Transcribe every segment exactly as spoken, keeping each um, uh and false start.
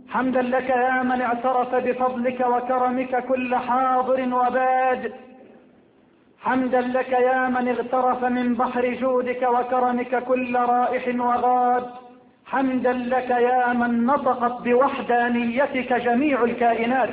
حمدا لك يا من اعترف بفضلك وكرمك كل حاضر وباد. حمدا لك يا من اغترف من بحر جودك وكرمك كل رائح وغاد. حمدا لك يا من نطقت بوحدانيتك جميع الكائنات.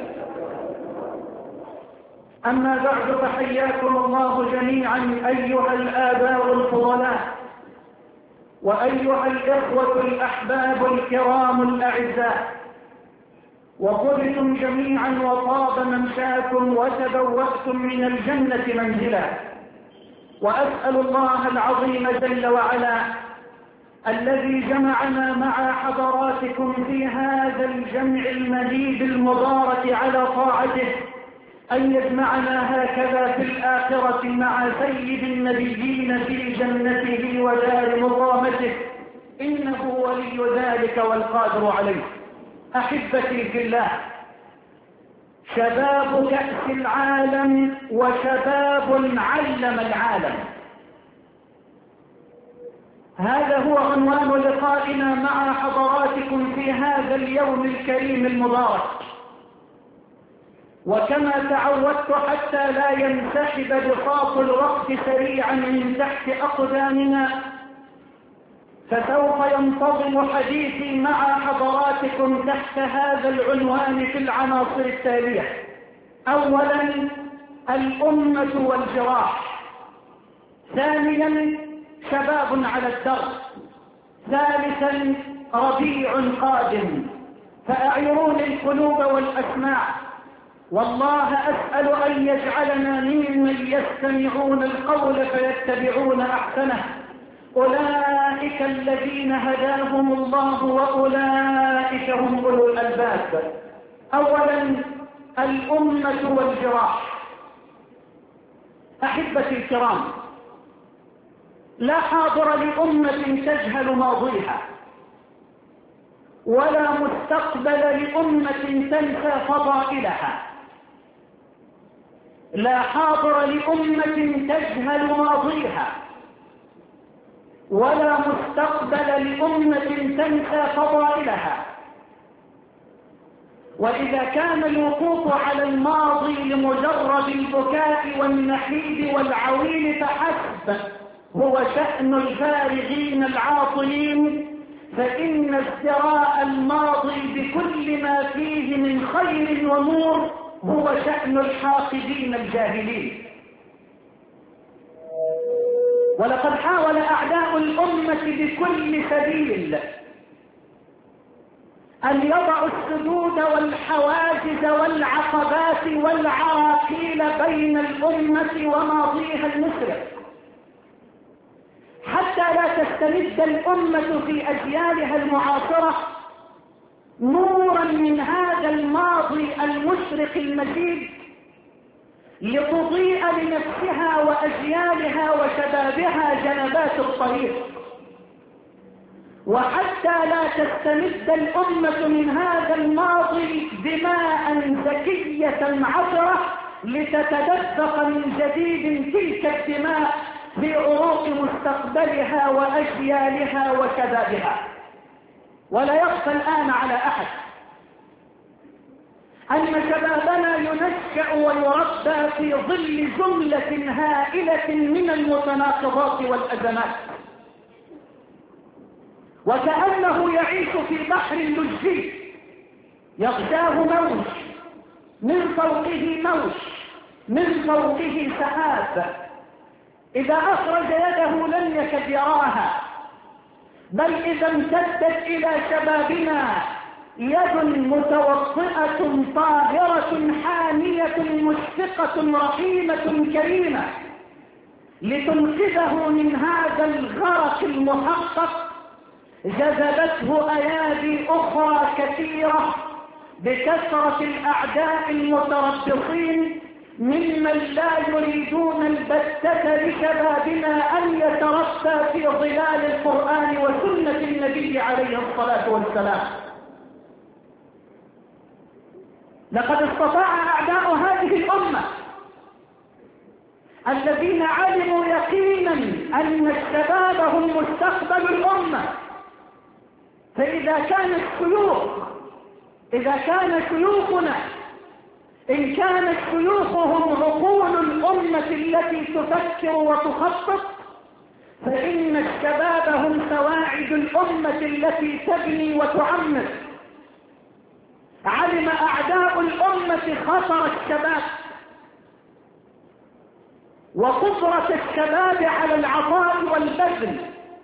أما بعد، فحياكم الله جميعا أيها الآباء الفضلاء وأيها الإخوة الأحباب الكرام الأعزاء، وطبتم جميعا وطاب ممشاكم وتبوأتم من الجنة منزلا. وأسأل الله العظيم جل وعلا الذي جمعنا مع حضراتكم في هذا الجمع المجيد المبارك على طاعته أن يجمعنا هكذا في الآخرة مع سيد النبيين في جنته ودار مقامته، إنه ولي ذلك والقادر عليه. أحبتي في الله، شباب كأس العالم وشباب علم العالم، هذا هو عنوان لقائنا مع حضراتكم في هذا اليوم الكريم المبارك. وكما تعودت حتى لا ينسحب بساط الوقت سريعا من تحت أقدامنا، فسوف ينتظم حديثي مع حضراتكم تحت هذا العنوان في العناصر التالية: أولا الأمة والجراح، ثانيا شباب على الدرب، ثالثا ربيع قادم. فأعيروني القلوب والأسماع، والله أسأل أن يجعلنا ممن يستمعون القول فيتبعون أحسنه. أولئك الذين هداهم الله وأولئك هم أولو الألباب. أولا الأمة والجراح. أحبتي الكرام، لا حاضر لأمة تجهل ماضيها، ولا مستقبل لأمة تنسى فضائلها. لا حاضر لأمة تجهل ماضيها، ولا مستقبل لأمة تنسى فضائلها. وإذا كان الوقوف على الماضي لمجرد البكاء والنحيب والعويل فحسب هو شأن الفارغين العاطلين، فإن ازدراء الماضي بكل ما فيه من خير ونور هو شأن الحاقدين الجاهلين. ولقد حاول أعداء الأمة بكل سبيل أن يضعوا السدود والحواجز والعقبات والعراقيل بين الأمة وماضيها المشرق، حتى لا تستمد الأمة في أجيالها المعاصرة نورا من هذا الماضي المشرق المجيد لتضيء لنفسها وأجيالها وشبابها جنبات الطريق، وحتى لا تستمد الأمة من هذا الماضي دماء زكية عطرة لتتدفق من جديد تلك الدماء في عروق مستقبلها وأجيالها وشبابها. ولا يخفى الآن على أحد أن شبابنا ينشأ ويربى في ظل جملة هائلة من المتناقضات والأزمات، وكأنه يعيش في بحر لجي يغشاه موج، من فوقه موج، من فوقه سحاب، إذا أخرج يده لم يكد يراها. بل إذا امتدت إلى شبابنا يد متوطئة طاهرة حامية مشفقة رحيمة كريمة لتنقذه من هذا الغرق المحقق، جذبته أيادي أخرى كثيرة بكثرة الأعداء المتربصين ممن لا يريدون البتة لشبابنا أن يتربى في ظلال القرآن وسنة النبي عليه الصلاة والسلام. لقد استطاع أعداء هذه الأمة الذين علموا يقينا أن الشباب هم مستقبل الأمة، فإذا كان الشيوخ إذا كان شيوخنا إن كانت شيوخهم عقول الأمة التي تفكر وتخطط، فإن الشباب هم سواعد الأمة التي تبني وتعمر. علم أعداء الأمة خطر الشباب وقدرة الشباب على العطاء والبذل،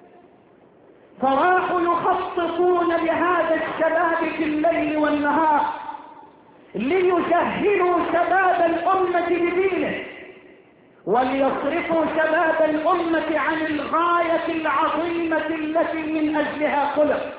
فراحوا يخططون لهذا الشباب في الليل والنهار ليجهلوا شباب الأمة بدينه، وليصرفوا شباب الأمة عن الغاية العظيمة التي من أجلها خلق،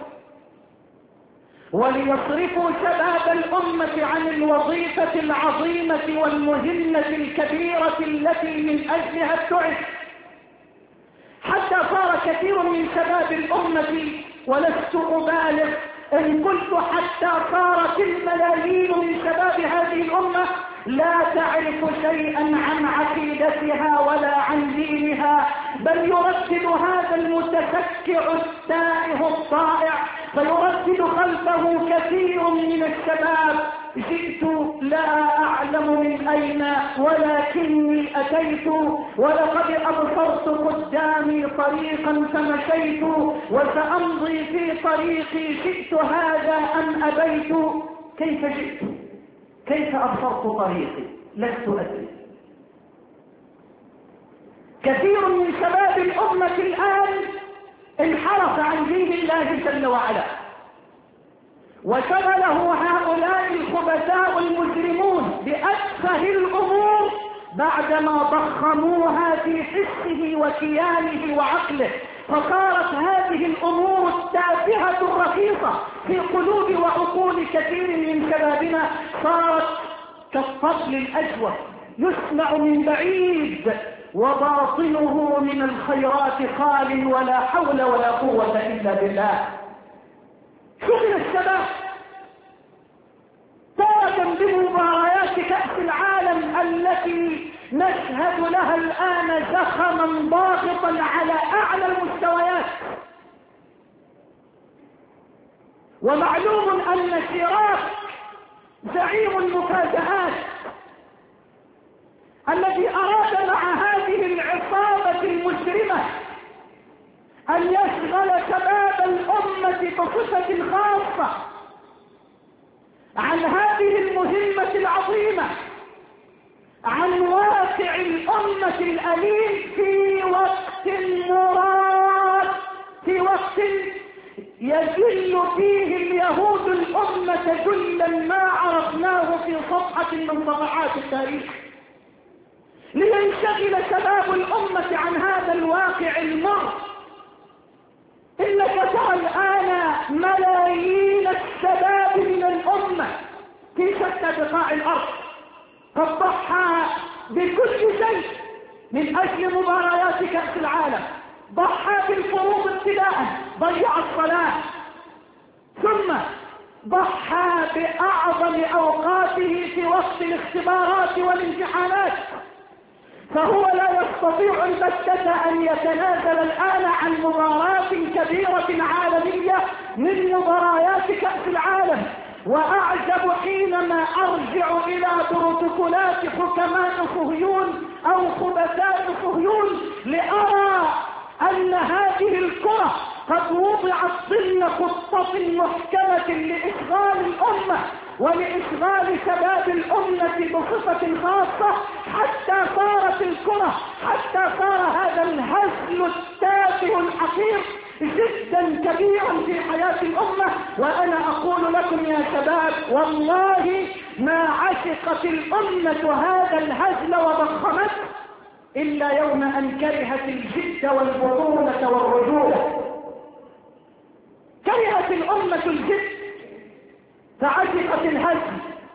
وليصرفوا شباب الأمة عن الوظيفة العظيمة والمهمة الكبيرة التي من أجلها ابتعث. حتى صار كثير من شباب الأمة، ولست أبالغ إن قلت حتى صارت الملايين من شباب هذه الأمة لا تعرف شيئا عن عقيدتها ولا عن دينها، بل يردد هذا المتفكع التائه الضائع، فيردد خلفه كثير من الشباب: جئت لا أعلم من أين ولكني أتيت، ولقد أبصرت قدامي طريقا فمشيت، وسأمضي في طريقي شئت هذا أم أبيت. كيف جئت؟ كيف أبصرت طريقي؟ لست أدري. كثير من شباب الأمة الآن انحرف عن دين الله جل وعلا، وشغله هؤلاء الخبثاء المجرمون بأتفه الأمور بعدما ضخموها في حسه وكيانه وعقله، فصارت هذه الأمور التافهة الرخيصة في قلوب وعقول كثير من شبابنا صارت كالطفل الأجوف يسمع من بعيد وباطنه من الخيرات خال، ولا حول ولا قوة إلا بالله. شغل الشباب تارة بمباريات كأس العالم التي نشهد لها الآن زخما ضاغطا على أعلى المستويات، ومعلوم أن شراك زعيم المفاجآت الذي أراد مع هذه العصابة المجرمة أن يشغل شباب الأمة بصفة خاصة عن هذه المهمة العظيمة، عن واقع الأمة الأليم في وقت مراد، في وقت يذل فيه اليهود الأمة ذلا ما عرفناه في صفحة من صفحات التاريخ، لينشغل شباب الأمة عن هذا الواقع المر. إنك ترى الآن ملايين الشباب من الأمة في شتى بقاع الأرض قد ضحى بكل شيء من أجل مباريات كأس العالم، ضحى بالفروض ابتداء، ضيع الصلاة، ثم ضحى بأعظم أوقاته في وقت الاختبارات والامتحانات، فهو لا يستطيع البتة أن يتنازل الآن عن مباراة كبيرة عالمية من مباريات كأس العالم. وأعجب حينما أرجع إلى بروتوكولات حكماء صهيون أو خبثاء صهيون لأرى أن هذه الكرة قد وضعت ضمن خطة محكمة لإشغال الأمة ولإشغال شباب الأمة بصفة خاصة، حتى صارت الكرة، حتى صار هذا الهزل التافه الحقير جدا كبيرا في حياة الأمة. وأنا أقول لكم يا شباب، والله ما عشقت الأمة هذا الهزل وضخمته إلا يوم أن كرهت الجد والبطولة والرجولة. كرهت الأمة الجد فعشقت الهزل،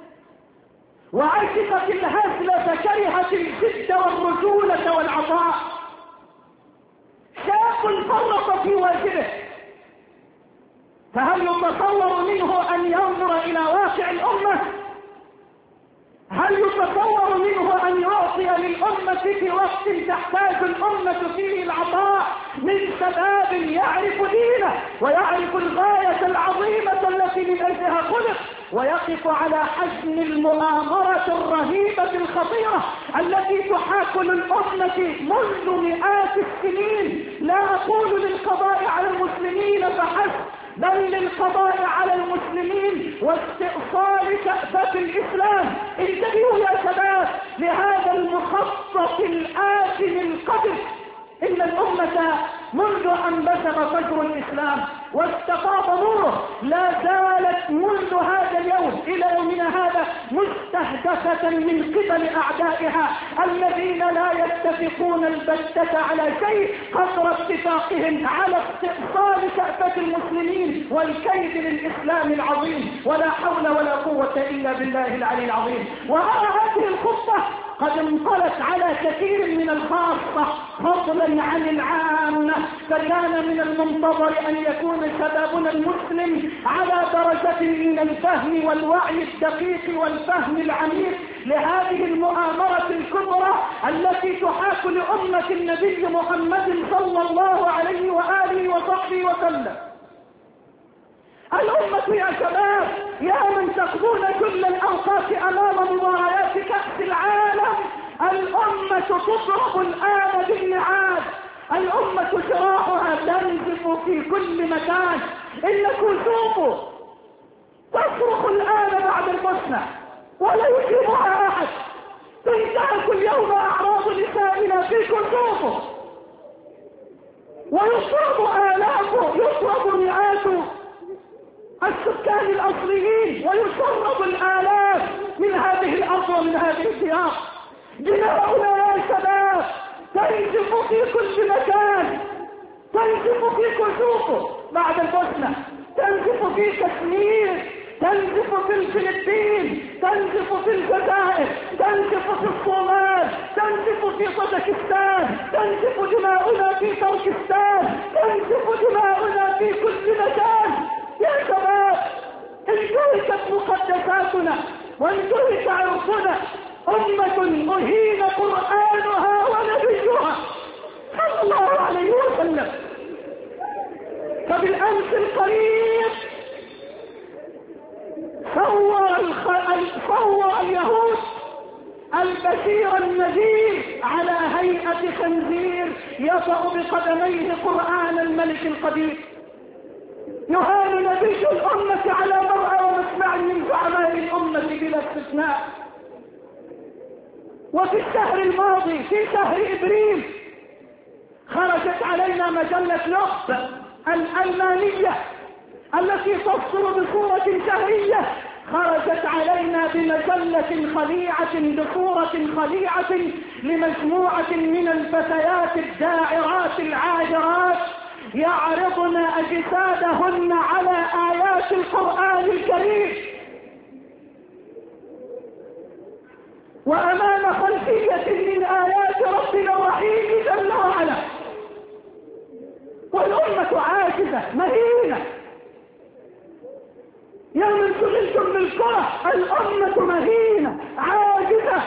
وعشقت الهزل فكرهت الجد والرجولة والعطاء. شاب فرط في واجبه، فهل يتصور منه أن ينظر إلى واقع الأمة؟ هل يتصور منه أن يعطي للأمة في وقت تحتاج الأمة فيه العطاء من شباب يعرف دينه ويعرف الغاية العظيمة التي من أجلها خلق، ويقف على حجم المؤامرة الرهيبة الخطيرة التي تحاك للأمة منذ مئات السنين؟ لا أقول للقضاء على المسلمين فحسب، بل للقضاء على المسلمين واستئصال كأبة الإسلام. انتبهوا يا شباب لهذا المخطط الآثم القذر. إن الأمة منذ أن بزغ فجر الإسلام واستفاض نوره لا زالت منذ هذا اليوم إلى يومنا هذا مستهدفة من قبل أعدائها الذين لا يتفقون البتة على شيء قدر اتفاقهم على استئصال كأفة المسلمين والكيد للإسلام العظيم. ولا حول ولا قوة إلا بالله العلي العظيم. وأرى هذه الخطة قد انطلت على كثير من الخاصة فضلا عن العامة، فكان من المنتظر أن يكون شبابنا المسلم على درجة من الفهم والوعي الدقيق والفهم العميق لهذه المؤامرة الكبرى التي تحاك لأمة النبي محمد صلى الله عليه وآله وصحبه وسلم. الأمة يا شباب يا من تقضون كل الأوقات أمام مباريات كأس العالم، الأمة تضرب الآن بالنعال، الأمة جراحها تنزف في كل مكان. إنكم شوفوا تصرخ الآن بعد البوسنة ولا يجيبها أحد، تنتهك اليوم أعراض نسائنا في كسوفه ويصرب آلافه، يصرب مئات السكان الأصليين ويصرب الآلاف من هذه الأرض ومن هذه الديار. دماؤنا يا شباب تنزف في كل مكان، تنزف في كسوفه بعد البوسنة، تنزف في كشمير، تنزف في الفلبين، تنزف في الجزائر، تنزف في الصومال، تنزف في طاجكستان، تنزف دماؤنا في تركستان، تنزف دماؤنا في كل مكان. يا شباب انتهكت مقدساتنا وانتهك عرفنا، أمة أهين قرآنها ونبيها صلى الله عليه وسلم. فبالأمس القريب صور الخ... صور اليهود البشير النذير على هيئة خنزير يطأ بقدميه قرآن الملك القدير. يهان نبي الأمة على مرأى ومسمع من زعماء الأمة بلا استثناء. وفي الشهر الماضي في شهر إبريل خرجت علينا مجلة لوب الألمانية التي تصدر بصورة شهرية، خرجت علينا بمجلة خليعة بصورة خليعة لمجموعة من الفتيات الداعرات العاجرات يعرضن أجسادهن على آيات القرآن الكريم وأمام خلفية من آيات ربنا الرحيم جل وعلا، والأمة عاجزة مهينة. يوم شغلتم بالكرة الأمة مهينة عاجزة.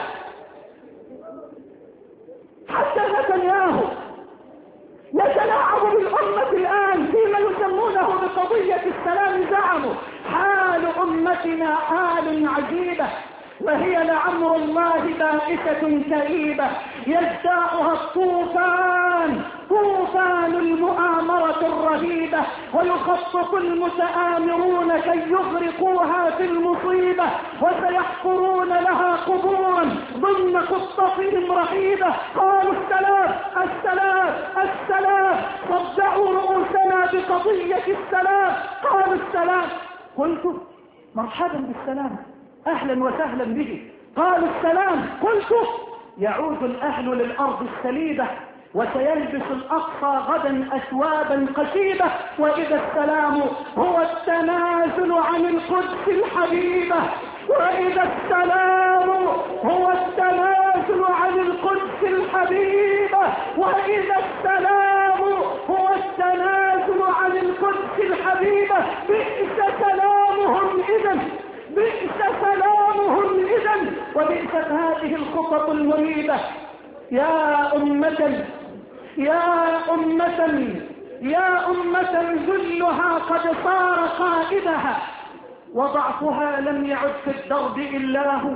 حتى نتنياهو يتلاعب بالأمة الآن فيما يسمونه بقضية السلام. زعموا حال أمتنا حال عجيبة وهي لعمر الله بائسة كئيبة يجتاحها الطوفان، طوفان المؤامرة الرهيبة، ويخطط المتآمرون كي يغرقوها في المصيبة وسيحفرون لها قبورا ضمن خطتهم رهيبة. قالوا السلام السلام السلام، صدعوا رؤوسنا بقضية السلام. قالوا السلام، قلت مرحبا بالسلام أهلا وسهلا به. قالوا السلام، قلت يعود الأهل للأرض السليبة وسيلبس الأقصى غدا أثوابا قشيبة، وإذا السلام هو التنازل عن القدس الحبيبة، وإذا السلام هو التنازل عن القدس الحبيبة، وإذا السلام هو التنازل عن القدس الحبيبة. بئس سلامهم إذن، بئس سلامهم إذن، وبئست هذه الخطط المريبة. يا أمة يا أمة يا أمة ذلها قد صار قائدها، وضعفها لم يعد في الدرب إلا هو.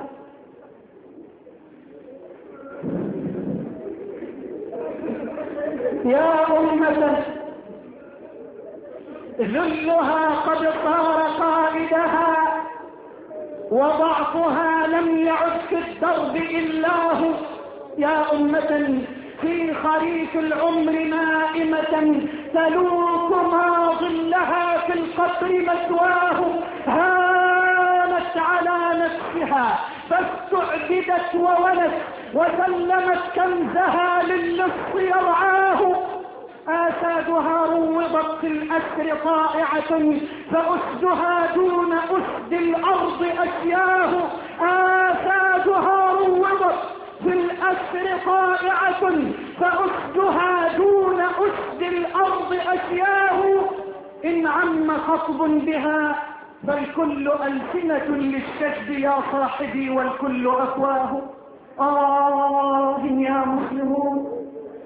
يا أمة ذلها قد صار قائدها، وضعفها لم يعد في الدرب إلا هو. يا أمة في خريف العمر نائمة تلوك ما ظلها في القبر مثواه، هانت على نفسها فاستعبدت وولت، وسلمت كنزها للص يرعاه. آسادها روضت في الأسر طائعة، فأسدها دون أسد الأرض أشياه. آسادها روضت في الأسر طائعة، فأسدها دون أسد الأرض أشياه. إن عم خطب بها فالكل ألسنة للشجب يا صاحبي، والكل أفواه. آه يا مسلمون،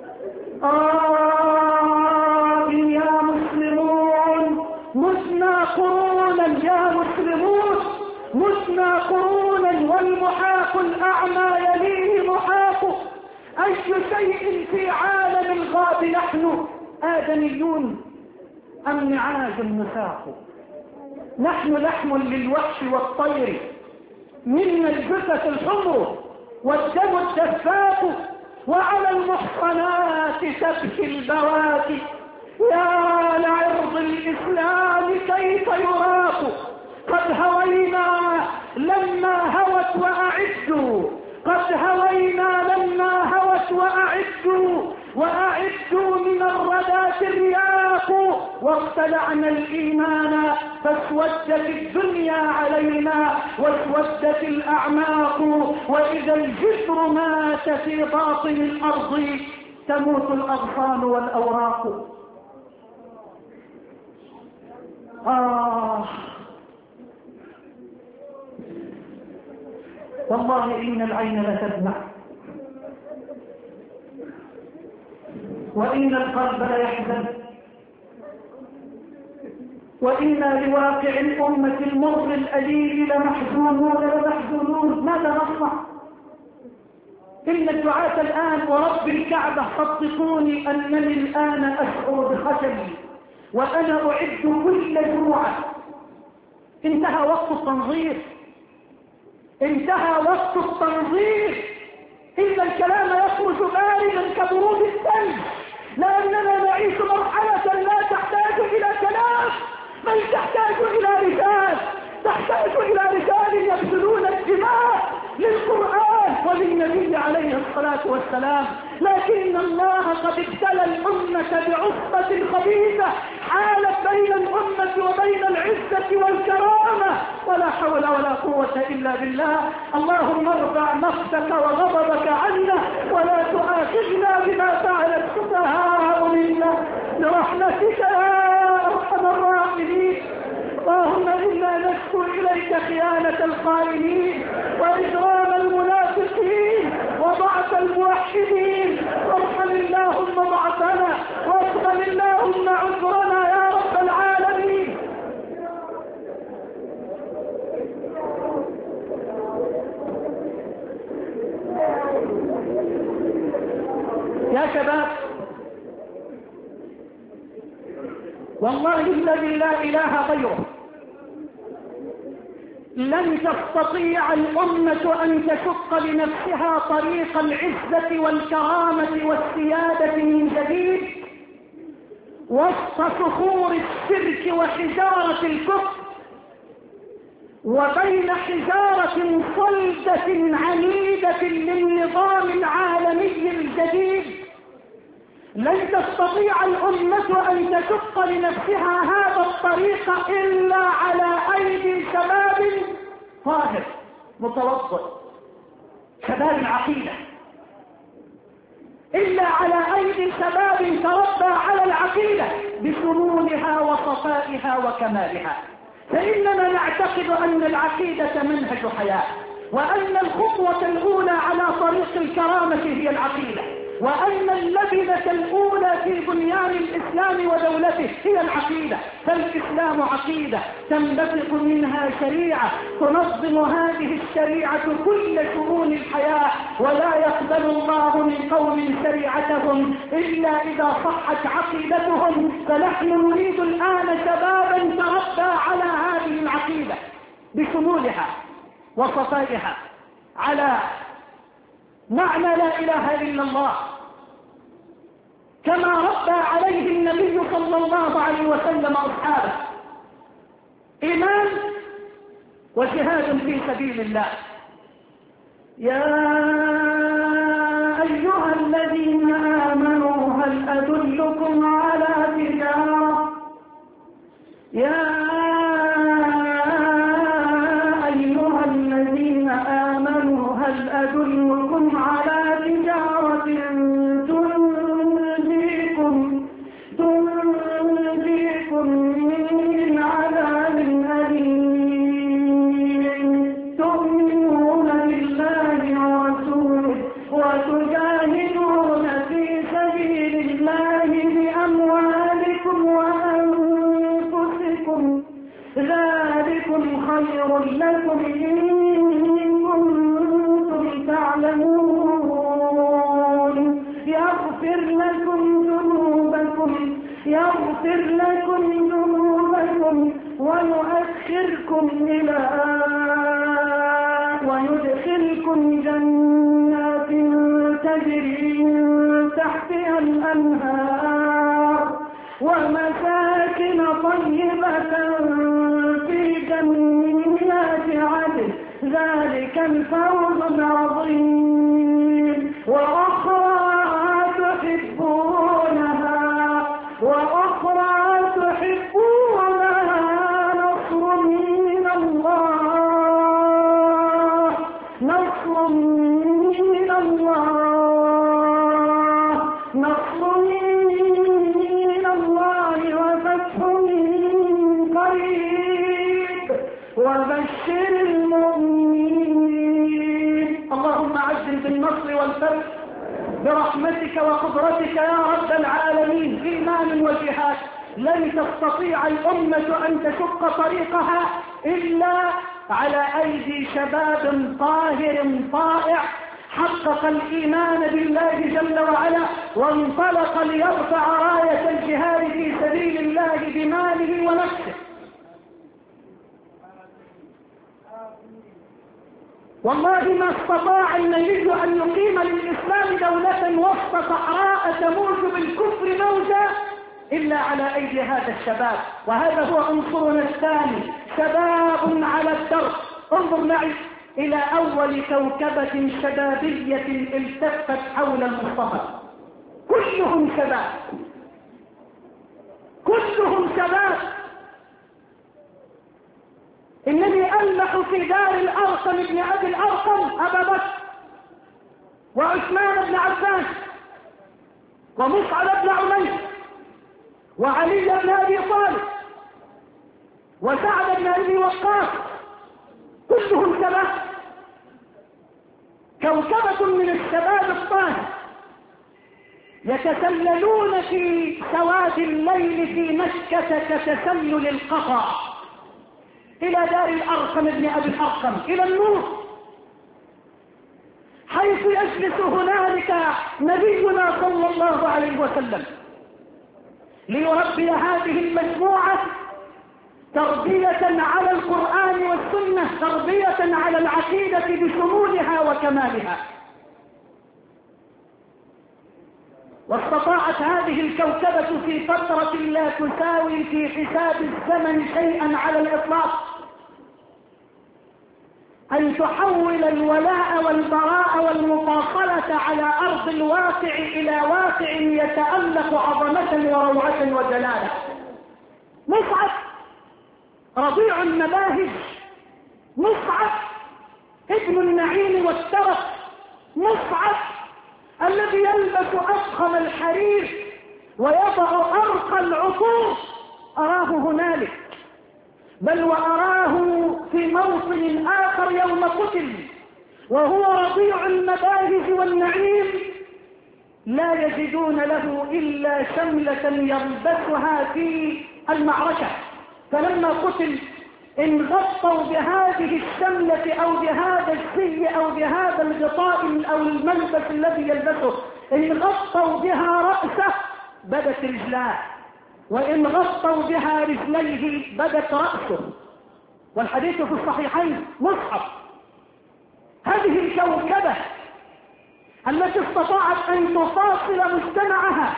آه يا مسلمون، متنا قرونا يا مسلمون، متنا قرونا، والمحاق الأعمى يليه محاق. أي شيء في عالم الغاب نحن، آدميون أم نعاج نساق؟ نحن لحم للوحش والطير، منا الجثث الحمر والدم الدفاق، وعلى المحصنات تبكي البواكي. يا لعرض الإسلام كيف يراق، قد هوينا لما هوت وأعدوا، قد هوينا لما هوت وأعدوا، وأعدوا من الردى الرياق. واقتلعنا الإيمان فاسودت الدنيا علينا، واسودت الأعماق. وإذا الجسر مات في باطن الأرض تموت الأغصان والأوراق. آه والله إن العين لتدمع، وإن القلب ليحزن، وإنا لواقع الأمة المر الأليل لمحزونون لمحزونون. ماذا نصنع؟ إن الدعاة الآن ورب الكعبة صدقوني أنني الآن أشعر بخجلي، وأنا أعد كل جوعة. انتهى وقت التنظير، انتهى وقت التنظير. إن الكلام يخرج باردا كبرود الثلج، لأننا نعيش مرحلة لا تحتاج إلى كلام، بل تحتاج إلى رجال، تحتاج إلى رجال يبذلون الدماء للقرآن وللنبي عليه الصلاة والسلام. لكن الله قد ابتلى الأمة بعصبة خبيثة حالت بين الأمة وبين العزة والكرامة، ولا حول ولا قوة إلا بالله. اللهم ارفع نفسك وغضبك عنا، ولا تؤاخذنا بما فعل السفهاء منا، برحمتك يا أرحم الراحمين. اللهم إنا نشكو إليك خيانة الخائنين، وإجرام المنافقين، وضعف الموحدين. وارحم اللهم ضعفنا، واقبل اللهم عذرنا يا رب العالمين. يا شباب، والله الذي لا إله غيره لن تستطيع الأمة أن تشق لنفسها طريق العزة والكرامة والسيادة من جديد وسط صخور الشرك وحجارة الكفر، وبين حجارة صلدة عنيدة للنظام العالمي الجديد. لن تستطيع الأمة أن تشق لنفسها هذا الطريق إلا على أيدي شباب طاهر متوضئ، شباب العقيدة، إلا على أيدي شباب تربى على العقيدة بشمولها وصفائها وكمالها. فإننا نعتقد أن العقيدة منهج حياة، وأن الخطوة الأولى على طريق الكرامة هي العقيدة، وأن اللبنة الأولى في بنيان الإسلام ودولته هي العقيدة. فالإسلام عقيدة تنبثق منها شريعة تنظم هذه الشريعة كل شؤون الحياة، ولا يقبل الله من قوم شريعتهم إلا إذا صحت عقيدتهم. فنحن نريد الآن شبابا تربى على هذه العقيدة بشمولها وصفائها، على معنى لا إله إلا الله كما ربى عليه النبي صلى الله عليه وسلم أصحابه، إيمان وجهاد في سبيل الله. يا أيها الذين آمنوا هل أدلكم على تجارة يا أيها الذين آمنوا هل أدلكم على تجارة تنجيكم تنجيكم من عذاب أليم تؤمنون بالله ورسوله وتجاهدون في سبيل الله بأموالكم وأنفسكم ذلكم خير لكم إن كنتم تعلمون يغفر لكم ذنوبكم يغفر لكم ذنوبكم ويؤخركم إلى ويدخلكم جنات تجري من تحتها الأنهار ومساكن طيبة في جنات عدن ذلك الفوز العظيم. وأخرى تحبونها وأخرى تحبونها نصر من الله نصر من الله نصر من الله وفتح قريب وبشر المؤمنين. اللهم عجل بالنصر والفتح برحمتك وقدرتك يا رب العالمين. إيمان وجهاد لن تستطيع الأمة أن تشق طريقها إلا على أيدي شباب طاهر طائع حقق الإيمان بالله جل وعلا وانطلق ليرفع راية الجهاد في سبيل الله بماله ونفسه. والله ما استطاع النبي أن يقيم للإسلام دولة وسط صحراء تموج بالكفر موجا إلا على أيدي هذا الشباب. وهذا هو عنصرنا الثاني، شباب على الدرب. انظر معي إلى أول كوكبة شبابية التفت حول المصطفى، كلهم شباب كلهم شباب. إنني ألمح في دار الأرقم ابن أبي الأرقم أبا بكر وعثمان بن عفان ومصعب بن عمير وعلي بن أبي طالب وسعد بن أبي وقاص، كلهم شباب، كوكبة من الشباب الطاهر يتسللون في سواد الليل في مكة كتسلل القطع إلى دار الأرقم ابن أبي الأرقم، إلى النور، حيث يجلس هنالك نبينا صلى الله عليه وسلم ليربي هذه المجموعة تربية على القرآن والسنة، تربية على العقيدة بشمولها وكمالها. واستطاعت هذه الكوكبة في فترة لا تساوي في حساب الزمن شيئا على الإطلاق أن تحول الولاء والبراء والمفاصلة على أرض الواقع إلى واقع يتألق عظمة وروعة وجلالة. مصعب رضيع المباهج، مصعب ابن النعيم والترف، مصعب الذي يلبس أفخم الحرير ويضع أرقى العطور، أراه هنالك بل وأراه في موطن آخر يوم قتل وهو رضيع المباهج والنعيم لا يجدون له إلا شملة يلبسها في المعركة، فلما قتل انغطوا بهذه الشملة أو بهذا الزي أو بهذا الغطاء أو الملبس الذي يلبسه، إن غطوا بها رأسه بدت رجلاه، وإن غطوا بها رجليه بدت رأسه، والحديث في الصحيحين مصحف. هذه الكوكبة التي استطاعت أن تفاصل مجتمعها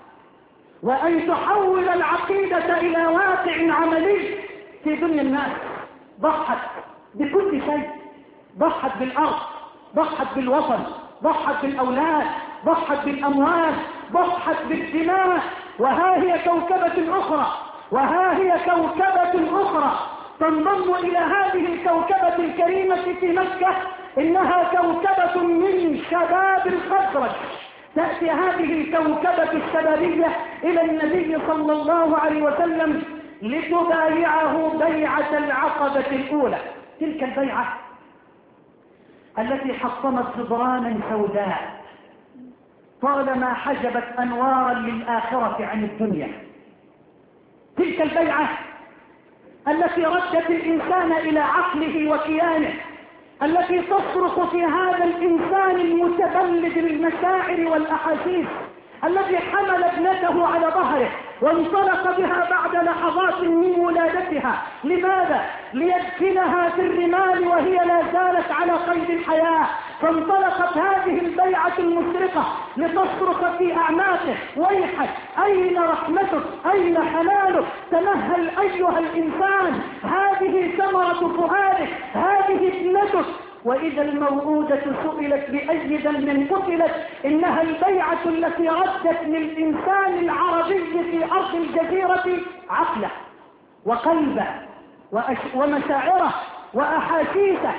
وأن تحول العقيدة إلى واقع عملي في دنيا الناس، ضحت بكل شيء، ضحت بالأرض، ضحت بالوطن، ضحت بالأولاد، ضحت بالأموال، ضحت بالدماء، وها هي كوكبة أخرى وها هي كوكبة أخرى تنضم إلى هذه الكوكبة الكريمة في مكة. إنها كوكبة من شباب الخزرج. تأتي هذه الكوكبة الشبابية إلى النبي صلى الله عليه وسلم لتبايعه بيعة العقبة الأولى، تلك البيعة التي حطمت جدرانا سوداء طالما حجبت أنوارا للآخرة عن الدنيا، تلك البيعة التي ردت الإنسان إلى عقله وكيانه، التي تصرخ في هذا الإنسان المتبلد المشاعر والأحاسيس الذي حمل ابنته على ظهره وانطلق بها بعد لحظات من ولادتها. لماذا؟ ليدفنها في الرمال وهي لا زالت على قيد الحياة. فانطلقت هذه البيعة المشرقة لتصرخ في أعناقه: ويحك، أين رحمتك؟ أين حنانك؟ تمهل أيها الإنسان، هذه ثمرة فؤادك، هذه ابنتك. وإذا الموءودة سئلت بأي ذنب قتلت، إنها البيعة التي ردت للإنسان العربي في أرض الجزيرة عقله وقلبه ومشاعره وأحاسيسه.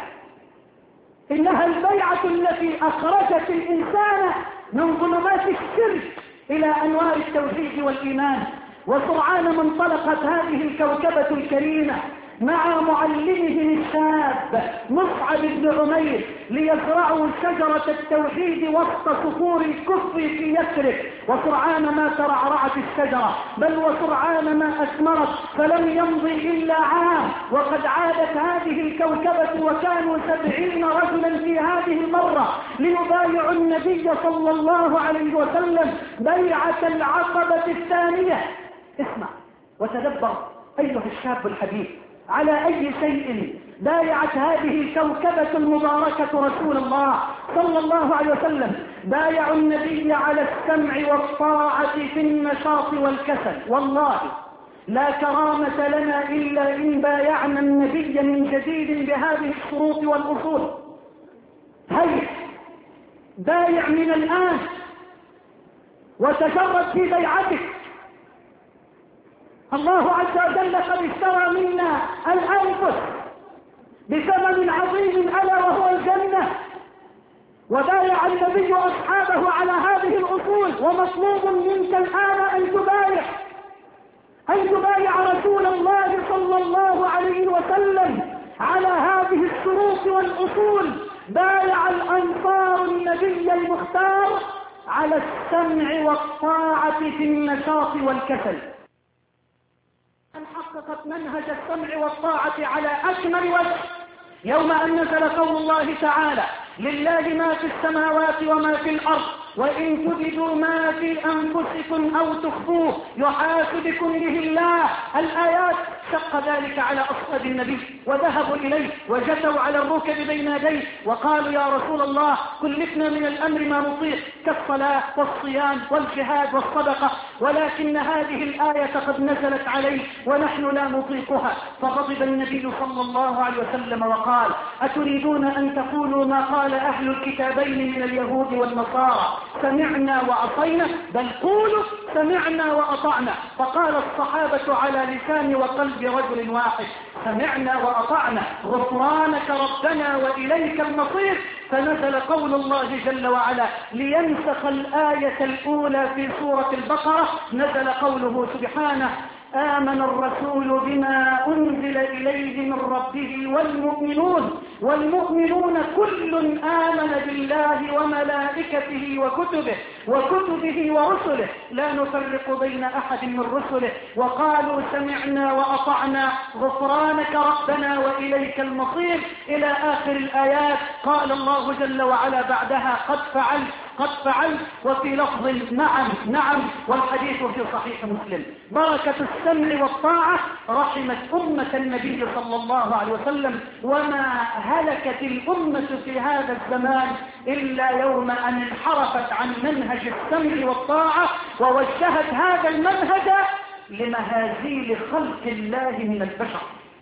إنها البيعة التي أخرجت الإنسان من ظلمات الشرك إلى أنوار التوحيد والإيمان. وسرعان ما انطلقت هذه الكوكبة الكريمة مع معلمهم الشاب مصعب بن عمير ليزرعوا شجرة التوحيد وسط صخور الكفر في يثرب. وسرعان ما ترعرعت الشجرة، بل وسرعان ما أثمرت، فلم يمضي إلا عام وقد عادت هذه الكوكبة وكانوا سبعين رجلا في هذه المرة ليبايعوا النبي صلى الله عليه وسلم بيعة العقبة الثانية. اسمع وتدبر أيها الشاب الحبيب، على أي شيء بايعت هذه الكوكبة المباركة رسول الله صلى الله عليه وسلم؟ بايعوا النبي على السمع والطاعة في النشاط والكسل. والله لا كرامة لنا إلا إن بايعنا النبي من جديد بهذه الشروط والأصول. هيا بايع من الآن وتجرد في بيعتك. الله عز وجل قد اشترى منا الأنفس بثمن عظيم ألا وهو الجنة، وبايع النبي أصحابه على هذه الأصول. ومطلوب منك الآن أن تبايع أن تبايع رسول الله صلى الله عليه وسلم على هذه الشروط والأصول. بايع الأنصار النبي المختار على السمع والطاعة في النشاط والكسل. أن حققت منهج السمع والطاعة على أكمل وجه يوم أن نزل قول الله تعالى: لله ما في السماوات وما في الأرض وإن تبدوا ما في أنفسكم أو تخفوه يحاسبكم به الله. الآيات شق ذلك على أصحاب النبي وذهبوا إليه وجثوا على الركب بين يديه وقالوا: يا رسول الله كلفنا من الأمر ما نطيق كالصلاة والصيام والجهاد والصدقة، ولكن هذه الآية قد نزلت عليه ونحن لا نطيقها. فغضب النبي صلى الله عليه وسلم وقال: أتريدون أن تقولوا ما قال أهل الكتابين من اليهود والنصارى: سمعنا وأطعنا؟ بل قولوا سمعنا وأطعنا. فقال الصحابة على لسان وقلب رجل واحد: سمعنا وأطعنا، غفرانك ربنا وإليك المصير. فنزل قول الله جل وعلا لينسخ الآية الأولى في سورة البقرة، نزل قوله سبحانه: آمن الرسول بما أنزل إليه من ربه والمؤمنون والمؤمنون كل آمن بالله وملائكته وكتبه وكتبه ورسله لا نفرق بين أحد من رسله وقالوا سمعنا وأطعنا غفرانك ربنا وإليك المصير إلى آخر الآيات. قال الله جل وعلا بعدها قد فعلت قد فعلت وفي لفظ نعم نعم، والحديث في صحيح مسلم. بركة السمع والطاعة رحمت أمة النبي صلى الله عليه وسلم، وما هلكت الأمة في هذا الزمان إلا يوم أن انحرفت عن منهج السمع والطاعة ووجهت هذا المنهج لمهازيل خلق الله من البشر.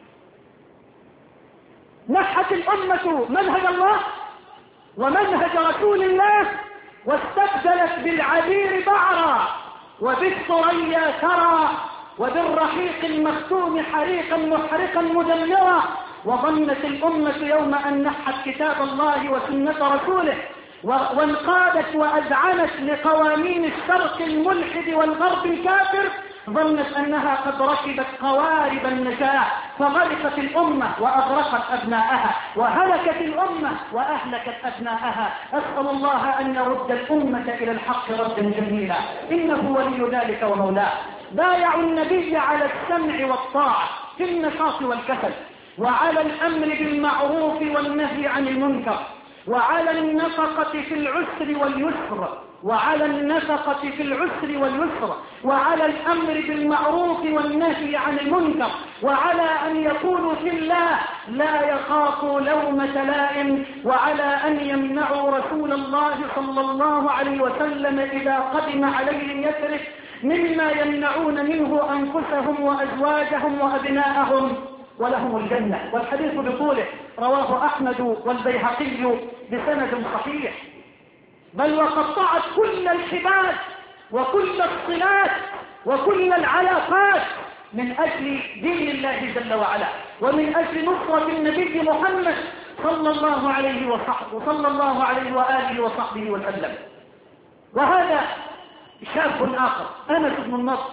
نحت الأمة منهج الله ومنهج رسول الله واستبدلت بالعبير بعرا وبالثريا ثرى وبالرحيق المختوم حريقا محرقا مدمرا. وظنت الأمة يوم أن نحت كتاب الله وسنة رسوله وانقادت وأذعنت لقوانين الشرق الملحد والغرب الكافر، ظنت أنها قد ركبت قوارب النجاة فغرقت الأمة وأغرقت أبناءها وهلكت الأمة وأهلكت أبناءها. أسأل الله أن يرد الأمة إلى الحق ردا جميلا إنه ولي ذلك ومولاه. بايعوا النبي على السمع والطاعة في النشاط والكسل، وعلى الأمر بالمعروف والنهي عن المنكر، وعلى النفقة في العسر واليسر وعلى النفقة في العسر واليسر وعلى الأمر بالمعروف والنهي عن المنكر، وعلى أن يكونوا في الله لا يخافوا لومة لائم، وعلى أن يمنعوا رسول الله صلى الله عليه وسلم إذا قدم عليهم يثرب مما يمنعون منه أنفسهم وأزواجهم وأبناءهم ولهم الجنة. والحديث بطوله رواه أحمد والبيهقي بسند صحيح. بل وقطعت كل الحبال وكل الصلات وكل العلاقات من أجل دين الله جل وعلا ومن أجل نصرة النبي محمد صلى الله عليه وصحبه وصلى الله عليه وآله وصحبه وسلم. وهذا شاب آخر أنس بن النضر.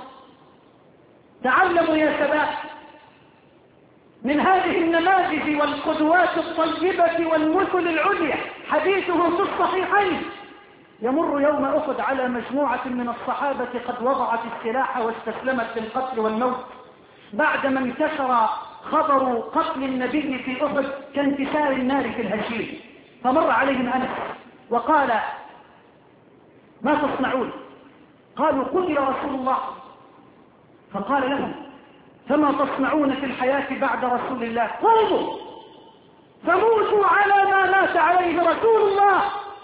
تعلموا يا شباب من هذه النماذج والقدوات الطيبة والمثل العليا. حديثه في الصحيحين. يمر يوم أحد على مجموعة من الصحابة قد وضعت السلاح واستسلمت للقتل والموت بعدما انتشر خبر قتل النبي في أحد كانتشار النار في الهشيم. فمر عليهم أنس وقال ما تصنعون؟ قالوا قتل رسول الله. فقال لهم فما تصنعون في الحياة بعد رسول الله؟ قوموا فموتوا على ما مات عليه رسول الله.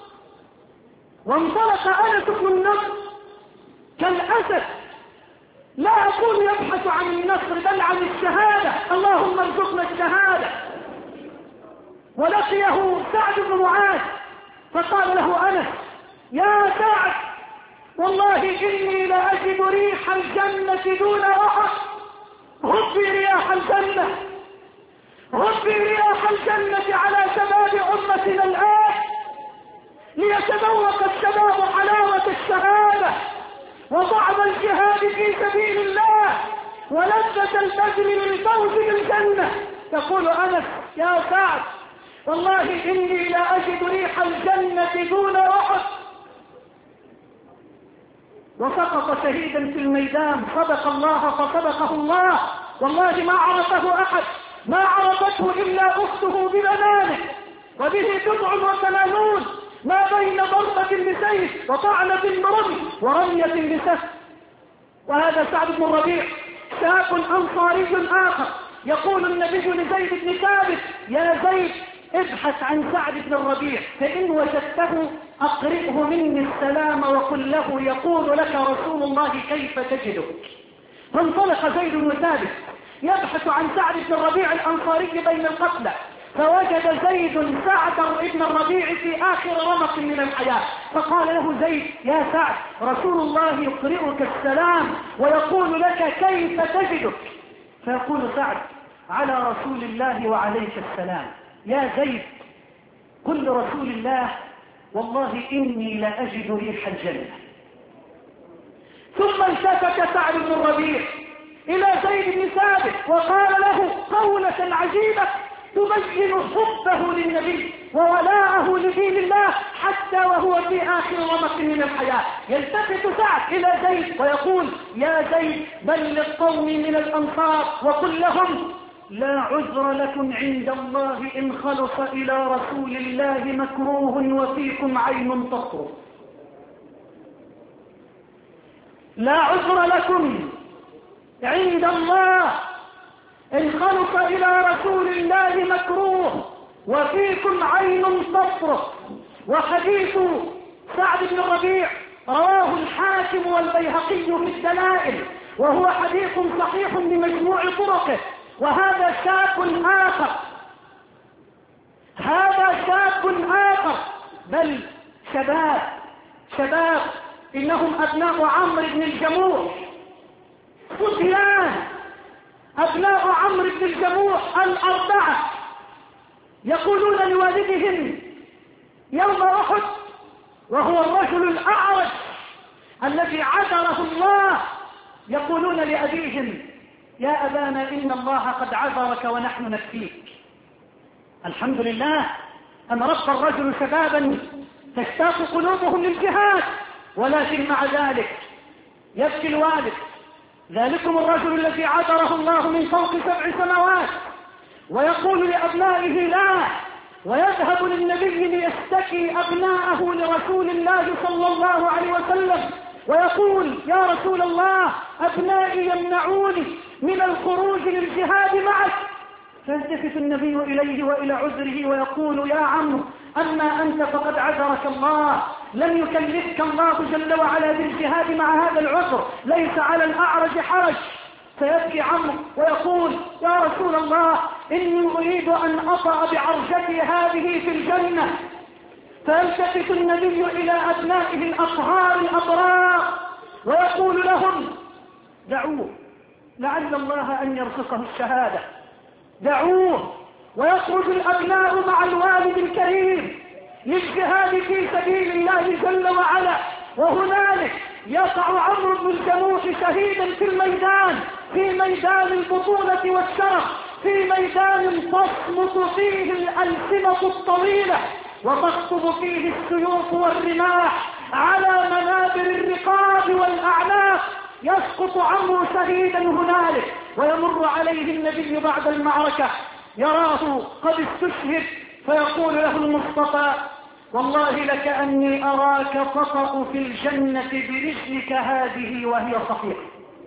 وانطلق أنس بن النضر كالأسد لا أقول يبحث عن النصر بل عن الشهادة، اللهم ارزقنا الشهادة. ولقيه سعد بن معاذ فقال له أنس يا سعد والله إني لأجد ريح الجنة دون أحد. هبي رياح الجنة هبي رياح الجنة على شباب أمتنا الآن ليتذوق الشباب حلاوة الشهادة وطعم الجهاد في سبيل الله ولذة البذل للفوز بالجنة. يقول أنس يا سعد والله إني لا أجد ريح الجنة دون أحد. وسقط شهيدا في الميدان. صدق الله فصدقه الله. والله ما عرفه أحد، ما عرفته إلا أخته ببنانه وبه بضع وثمانون ما بين ضربة بسيف وطعنة برمي ورمية بسهم. وهذا سعد بن الربيع شاب أنصاري آخر. يقول النبي لزيد بن ثابت يا زيد ابحث عن سعد بن الربيع فإن وجدته أقرئه مني السلام وقل له يقول لك رسول الله كيف تجدك. فانطلق زيد بن ثابت يبحث عن سعد بن الربيع الأنصاري بين القتلى فوجد زيد سعد بن الربيع في آخر رمق من الحياة. فقال له زيد يا سعد رسول الله يقرئك السلام ويقول لك كيف تجدك. فيقول سعد على رسول الله وعليك السلام. يا زيد قل لرسول الله والله إني لأجد ريح الجنة. ثم التفت سعد بن الربيع إلى زيد بن ثابت وقال له قولة عجيبة تبين حبه للنبي وولاءه لدين الله حتى وهو في آخر رمق من الحياة. يلتفت سعد إلى زيد ويقول يا زيد بلغ قومي من الأنصار وقل لهم لا عذر لكم عند الله إن خلص إلى رسول الله مكروه وفيكم عين تطرف. لا عذر لكم عند الله إن خلص إلى رسول الله مكروه وفيكم عين تطرف. وحديث سعد بن الربيع رواه الحاكم والبيهقي في الدلائل وهو حديث صحيح بمجموع طرقه. وهذا شاب آخر هذا شاب آخر بل شباب شباب إنهم أبناء عمرو بن الجموح فتيان أبناء عمرو بن الجموح الأربعة يقولون لوالدهم يوم أحد وهو الرجل الأعرج الذي عذره الله يقولون لأبيهم يا أبانا إن الله قد عذرك ونحن نكفيك. الحمد لله أن رب الرجل شبابا تشتاق قلوبهم للجهاد ولكن مع ذلك يبكي الوالد. ذلكم الرجل الذي عذره الله من فوق سبع سماوات ويقول لأبنائه لا ويذهب للنبي ليشتكي أبناءه لرسول الله صلى الله عليه وسلم ويقول يا رسول الله أبنائي يمنعوني من الخروج للجهاد معك. فيلتفت النبي إليه وإلى عذره ويقول يا عمرو أما أنت فقد عذرك الله لم يكلفك الله جل وعلا بالجهاد مع هذا العذر ليس على الأعرج حرج. فيبكي عمرو ويقول يا رسول الله إني أريد أن أطأ بعرجتي هذه في الجنة. فيلتفت النبي إلى أبنائه الأطهار الأبرار ويقول لهم دعوه لعل الله أن يرزقه الشهادة. دعوه ويخرج الأبناء مع الوالد الكريم للجهاد في سبيل الله جل وعلا. وهنالك يقع عمرو بن الجموح شهيدا في الميدان في ميدان البطولة والشرف في ميدان تصمت فيه الألسنة الطويلة وتخطب فيه السيوف والرماح على منابر الرقاب والأعناق. يسقط عمرو شهيدا هنالك ويمر عليه النبي بعد المعركة يراه قد استشهد فيقول له المصطفى والله لكأني أراك تطأ في الجنة برجلك هذه وهي صحيحة.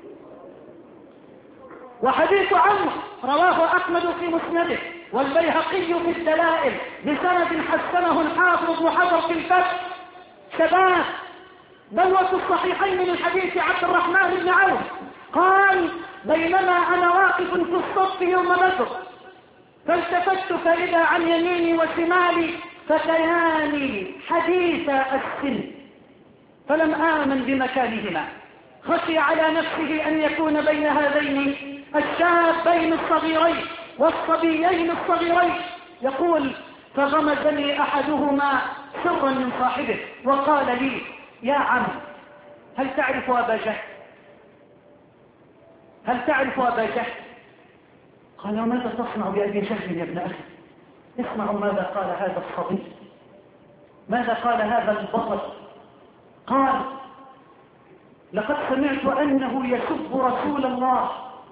وحديث عمرو رواه أحمد في مسنده والبيهقي في الدلائل بسند حسنه الحافظ ابن حجر في الفتح. شباب بلوة الصحيحين من حديث عبد الرحمن بن عوف قال بينما أنا واقف في الصف يوم بدر فالتفت فإذا عن يميني وشمالي فتيان حديثا السن فلم آمن بمكانهما. خشي على نفسه أن يكون بين هذين الشابين الصغيرين والصبيين الصغيرين. يقول فغمزني أحدهما سرا من صاحبه وقال لي يا عم هل تعرف أبا جهل هل تعرف أبا جهل قال وماذا تصنع بأبي جهل يا ابن أخي؟ اسمعوا ماذا قال هذا الصبي ماذا قال هذا البطل. قال لقد سمعت أنه يسب رسول الله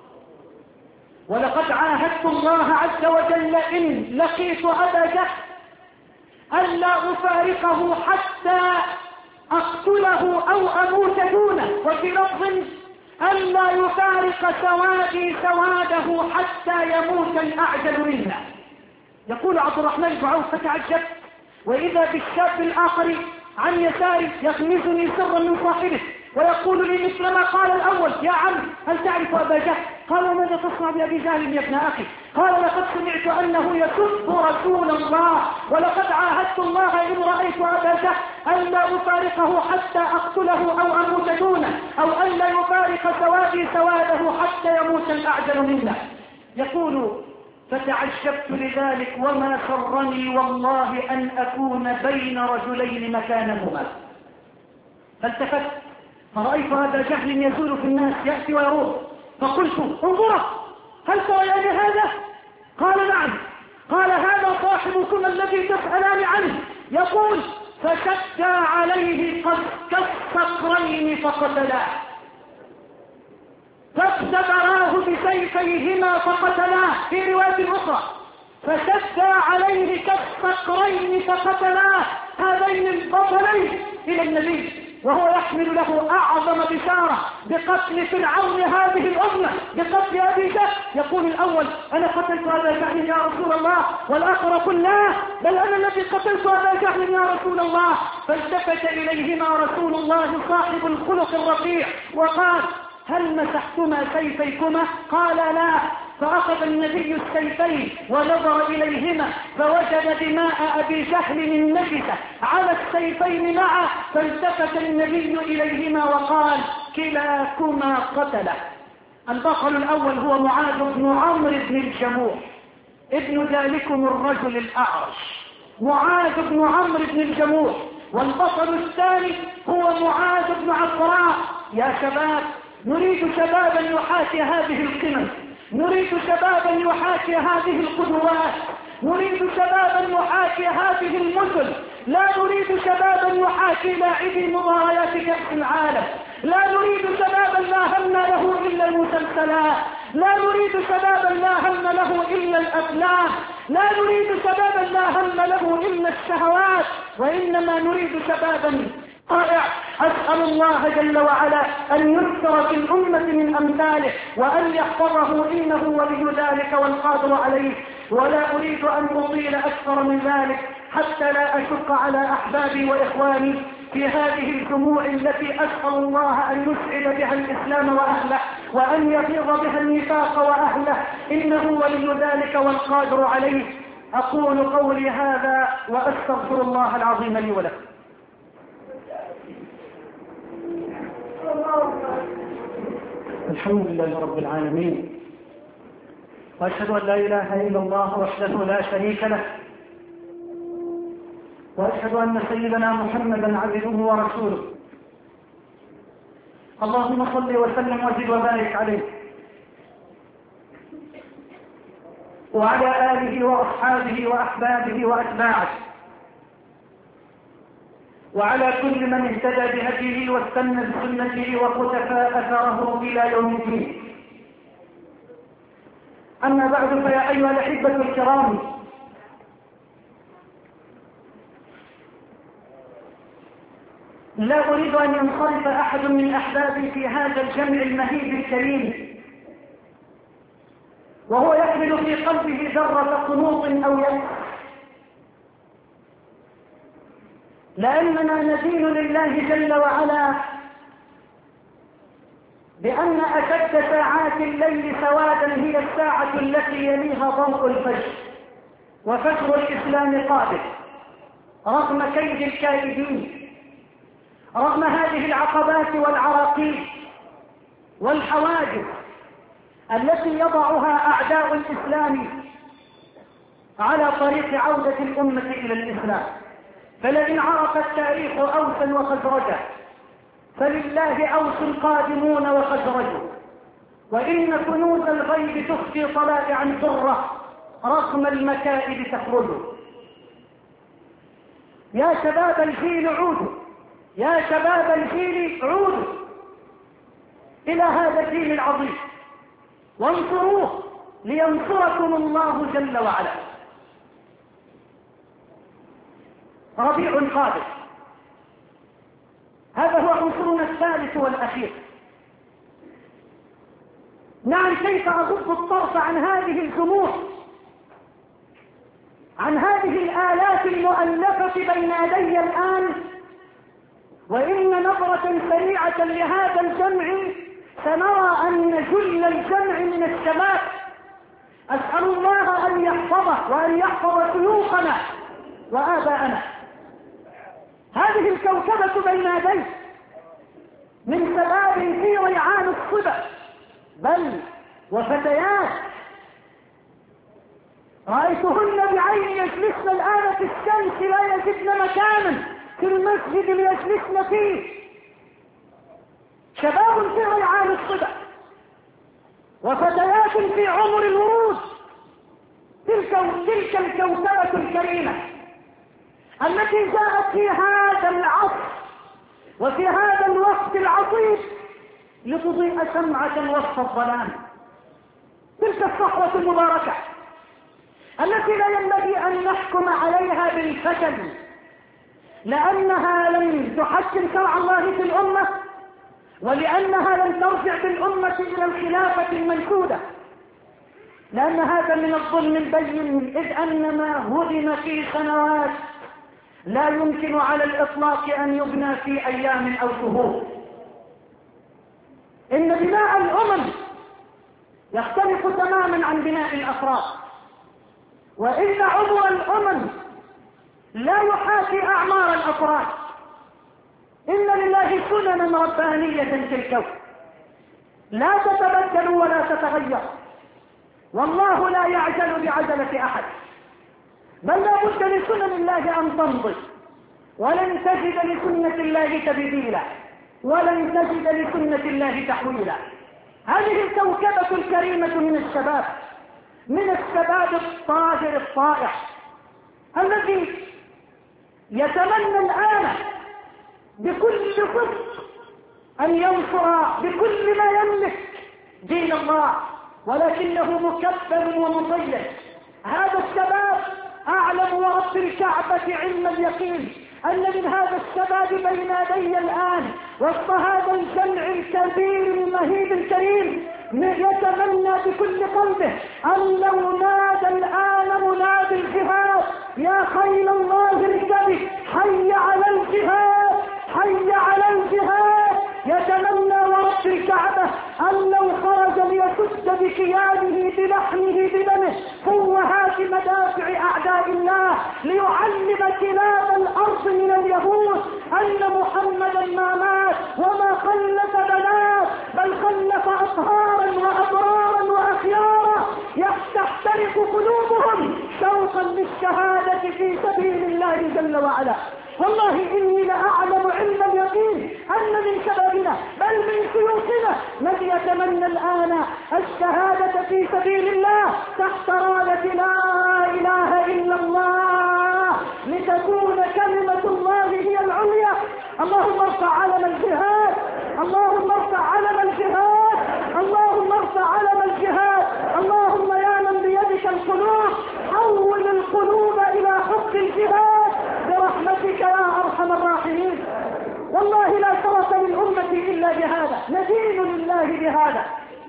ولقد عاهدت الله عز وجل إن لقيت أبا جهل ألا أفارقه حتى أقتله أو أموت دونه وفي لفظ ألا يفارق سوادي سواده حتى يموت الأعجل منا. يقول عبد الرحمن بن عوف فتعجبت وإذا بالشاب الآخر عن يساري يغمزني سرا من صاحبه ويقول لي مثل ما قال الأول يا عم هل تعرف أبا جهل؟ قال وماذا تصنع بأبي جهل يا ابن أخي؟ قال لقد سمعت أنه يسب رسول الله ولقد عاهدت الله إن رأيت أبا جهل ألا أفارقه حتى أقتله أو أموت دونه أو ألا يفارق سوادي سواده حتى يموت الأعجل منا. يقول فتعجبت لذلك وما سرني والله أن أكون بين رجلين مكانهما. فالتفت فرأيت أبا جهل يزول في الناس يأتي ويروح فقلت انظر هل تريان هذا؟ قال نعم. قال هذا صاحبكم الذي تسألان عنه يقول فشد عليه قد كالصقرين فقتلاه، فابتدراه بسيفيهما فقتلاه. في رواية أخرى فشد عليه كالصقرين فقتلاه. هذين البطلين إلى النبي وهو يحمل له أعظم بشارة بقتل فرعون هذه الأمة، بقتل أبي جهل. يقول الأول أنا قتلت أبا جهل يا رسول الله، والآخر يقول لا بل أنا الذي قتلت أبا جهل يا رسول الله. فالتفت إليهما رسول الله صاحب الخلق الرفيع وقال هل مسحتما سيفيكما؟ قال لا. فأخذ النبي السيفين ونظر إليهما فوجد دماء أبي جهل النجسة على السيفين معه، فالتفت النبي إليهما وقال كلاكما قتله. البطل الأول هو معاذ بن عمرو بن الجموح ابن ذلكم الرجل الأعرج، معاذ بن عمرو بن الجموح. والبطل الثاني هو معاذ بن عفراء. يا شباب نريد شبابا يحاكي هذه القمم، نريد شبابا يحاكي هذه القدوات، نريد شبابا يحاكي هذه المثل، لا نريد شبابا يحاكي لاعبي مباريات كأس العالم، لا نريد شبابا لا هم له إلا المسلسلات، لا نريد شبابا لا هم له إلا الأفلام، لا نريد شبابا لا هم له إلا الشهوات، وإنما نريد شبابا رائع. أسأل الله جل وعلا أن يستر في الأمة من أمثاله وأن يحفظه إنه ولي ذلك والقادر عليه. ولا أريد أن أطيل أكثر من ذلك حتى لا أشق على أحبابي وإخواني في هذه الجموع التي أسأل الله أن يسعد بها الإسلام وأهله وأن يغيظ بها النفاق وأهله، إنه ولي ذلك والقادر عليه. أقول قولي هذا وأستغفر الله العظيم لي ولكم. الحمد لله رب العالمين، وأشهد أن لا إله إلا الله وحده لا شريك له، وأشهد أن سيدنا محمدا عبده ورسوله. اللهم صل وسلم وزد وبارك عليه وعلى آله وأصحابه وأحبابه وأتباعه وعلى كل من اهتدى بهديه واستنى بسنته وقتفى أثره إلى يوم الدين. أما بعد، فيا أيها الأحبة الكرام، لا أريد أن ينصرف أحد من أحبابي في هذا الجمع المهيب الكريم وهو يحمل في قلبه ذرة قنوط أو يأس، لأننا ندين لله جل وعلا بأن أشد ساعات الليل سوادا هي الساعة التي يليها ضوء الفجر، وفجر الإسلام قادم رغم كيد الكائدين، رغم هذه العقبات والعراقيل والحواجز التي يضعها أعداء الإسلام على طريق عودة الأمة إلى الإسلام. فلئن عرف التاريخ أوسا وخزرجا فلله أوس قادمون وخزرج، وإن كنوز الغيب تخفي طلائعا ضرة رغم المكائد تخرج. يا شباب الجيل عودوا، يا شباب الجيل عودوا إلى هذا الدين العظيم وانصروه لينصركم الله جل وعلا. ربيع قادم، هذا هو عنصرنا الثالث والأخير. نعم، كيف أغض الطرف عن هذه الجموع، عن هذه الآلاف المؤلفة بين يدي الآن، وإن نظرة سريعة لهذا الجمع سنرى أن جل الجمع من الشباب. أسأل الله أن يحفظه وأن يحفظ شيوخنا وآباءنا. هذه الكوكبة بين يديه من شباب في ريعان الصبا، بل وفتيات رأيتهن بعيني يجلسن الآن في الشمس لا يجدن مكانا في المسجد ليجلسن فيه. شباب في ريعان الصبا وفتيات في عمر الورود، تلك تلك الكوكبة الكريمة التي جاءت في هذا العصر وفي هذا الوقت العصيب لتضيء شمعة وسط الظلام. تلك الصحوة المباركة التي لا ينبغي أن نحكم عليها بالفشل، لأنها لم تحكم شرع الله في الأمة، ولأنها لم ترجع بالأمة إلى الخلافة المنشودة، لأن هذا من الظلم البين، إذ أن ما هدم في سنوات لا يمكن على الإطلاق أن يبنى في أيام أو شهور. إن بناء الأمم يختلف تماما عن بناء الأفراد، وإن عمر الأمم لا يحاكي أعمار الأفراد. إن لله سننا ربانية في الكون لا تتبدل ولا تتغير، والله لا يعجل بعجلة أحد، بل لا بد لسنن الله أن تمضي، ولن تجد لسنة الله تبديلا، ولن تجد لسنة الله تحويلا. هذه الكوكبة الكريمة من الشباب، من الشباب الطاهر الطائع الذي يتمنى الآن بكل صدق أن ينصر بكل ما يملك دين الله، ولكنه مكبل ومضيق. هذا الشباب أعلم ورب الكعبة علم اليقين أن من هذا الشباب بين يدي الآن وسط هذا الجمع الكبير المهيب الكريم يتمنى بكل قلبه أن لو نادى الآن منادي الجهاد يا خيل الله اركبي حي على الجهاد حي على الجهاد، يتمنى ورب الكعبة أن لو خرج ليسد بكيانه بلحمه بدمه فوهات مدافع أعداء الله ليعلم كلاب الأرض من اليهود أن محمدا ما مات وما خلف بنات، بل خلف أطهارا وأبرارا وأخيارا تحترق قلوبهم شوقا للشهادة في سبيل الله جل وعلا. والله إني لأعلم علم اليقين أن من شبابنا بل من سيوفنا من يتمنى الآن الشهادة في سبيل الله تحت راية لا إله إلا الله لتكون كلمة الله هي العليا. اللهم ارفع علم الجهاد، اللهم ارفع علم الجهاد، اللهم ارفع علم الجهاد. اللهم يا من بيدك القلوب حول القلوب إلى حب الجهاد برحمتك يا أرحم الراحمين. والله لا شرف للأمة إلا بهذا، ندين لله بهذا،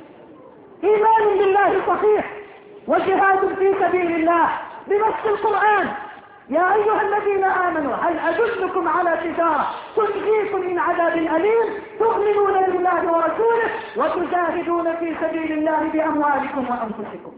إيمان بالله صحيح وجهاد في سبيل الله بنص القرآن. يا أيها الذين آمنوا هل أدلكم على تجارة تنجيكم من عذاب أليم تؤمنون بالله ورسوله وتجاهدون في سبيل الله بأموالكم وأنفسكم.